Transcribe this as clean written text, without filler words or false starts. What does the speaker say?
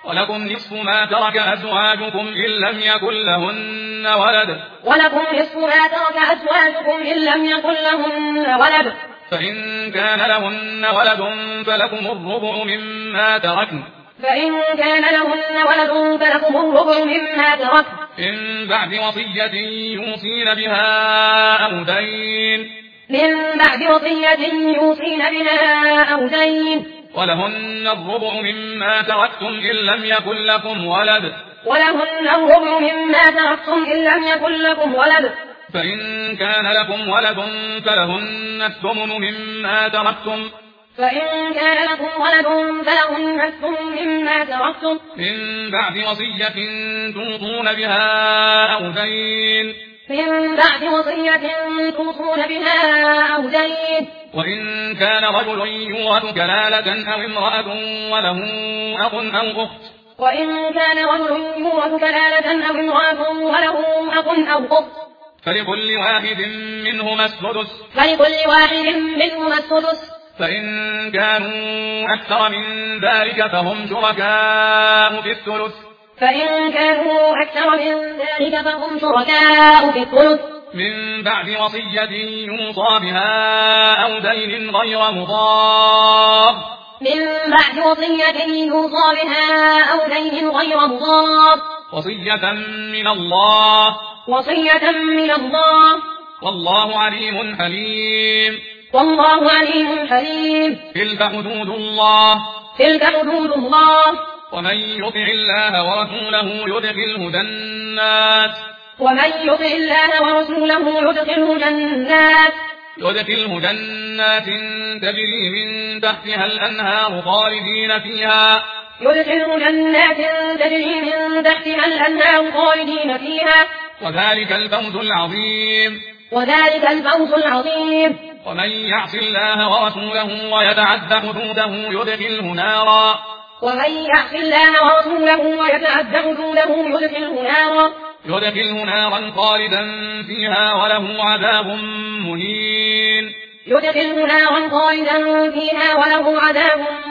ولكم نصف ما ترك أزواجكم إن لم يكن لهن ولد فإن كان لهن ولد فلكم الربع مما تركن من بعد وصية يوصين بها أو دين ولهن الربع مما تركتم إن لم يكن لكم ولد فإن كان لكم ولد فلهن الثمن مما تركتم من بعد وصية توصون بها أو دين وإن كان رجل يورث كلالة أو امرأة وله أخ أو أخت فلكل واحد منهما السدس فإن كانوا أكثر من ذلك فهم شركاء في الثلث من بعد وصية يوصى بها أو دين غير مضار وصية من الله والله عليم حليم تلك حدود الله ومن يطع الله ورسوله يدخله جنات تجري من تحتها الأنهار خالدين فيها وذلك الفوز العظيم ومن يعص الله ورسوله ويتعد حدوده يدخله نارا خالدا فيها وله عذاب مهين